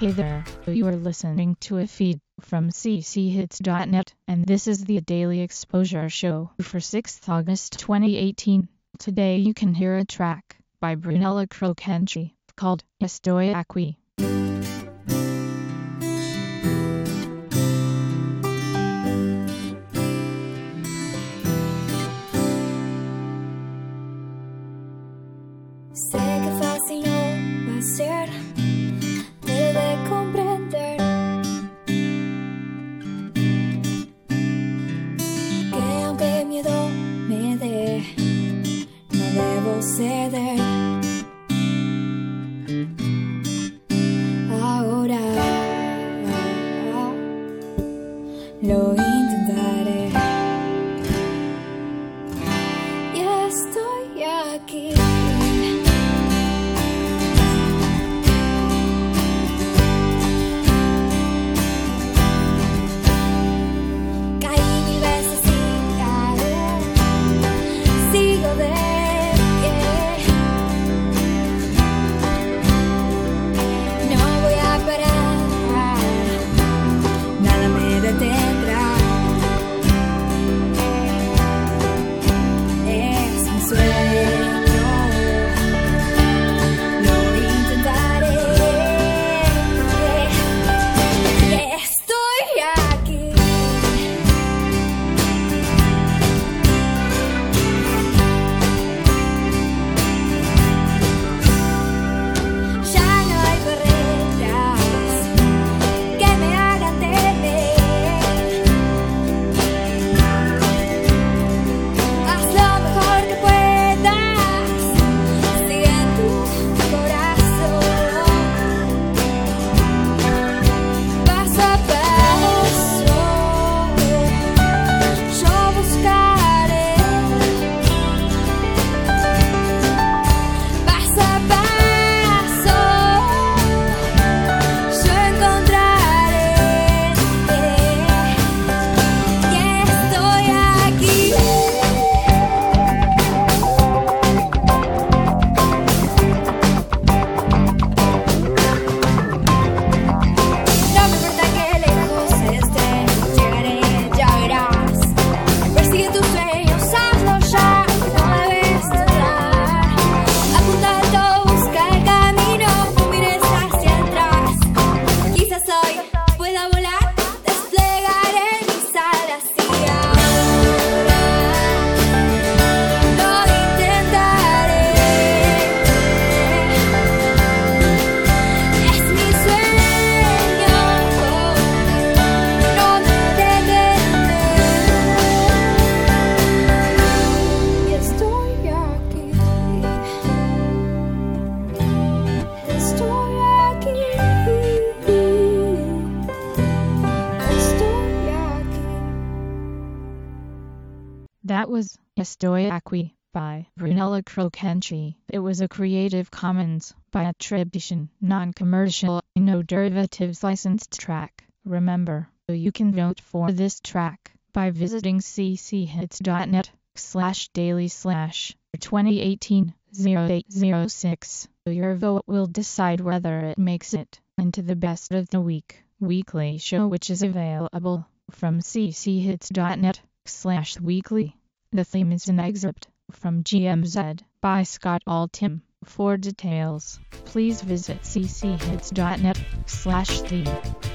Hey there, you are listening to a feed from cchits.net, and this is the Daily Exposure Show for 6th August 2018. Today you can hear a track by Brunello Crocanci called Estoy Aquí. Sé que fácil no va a ser, debe comprender que aunque miedo me dé, no debo ceder. Ahora lo intentaré y estoy aquí. That was Estoy Aquí by Brunello Crocanci. It was a Creative Commons by attribution, non-commercial, no derivatives licensed track. Remember, you can vote for this track by visiting cchits.net/daily/2018-0806. Your vote will decide whether it makes it into the best of the week weekly show, which is available from cchits.net/weekly. The theme is an excerpt from GMZ by Scott Altham. For details, please visit cchits.net/theme.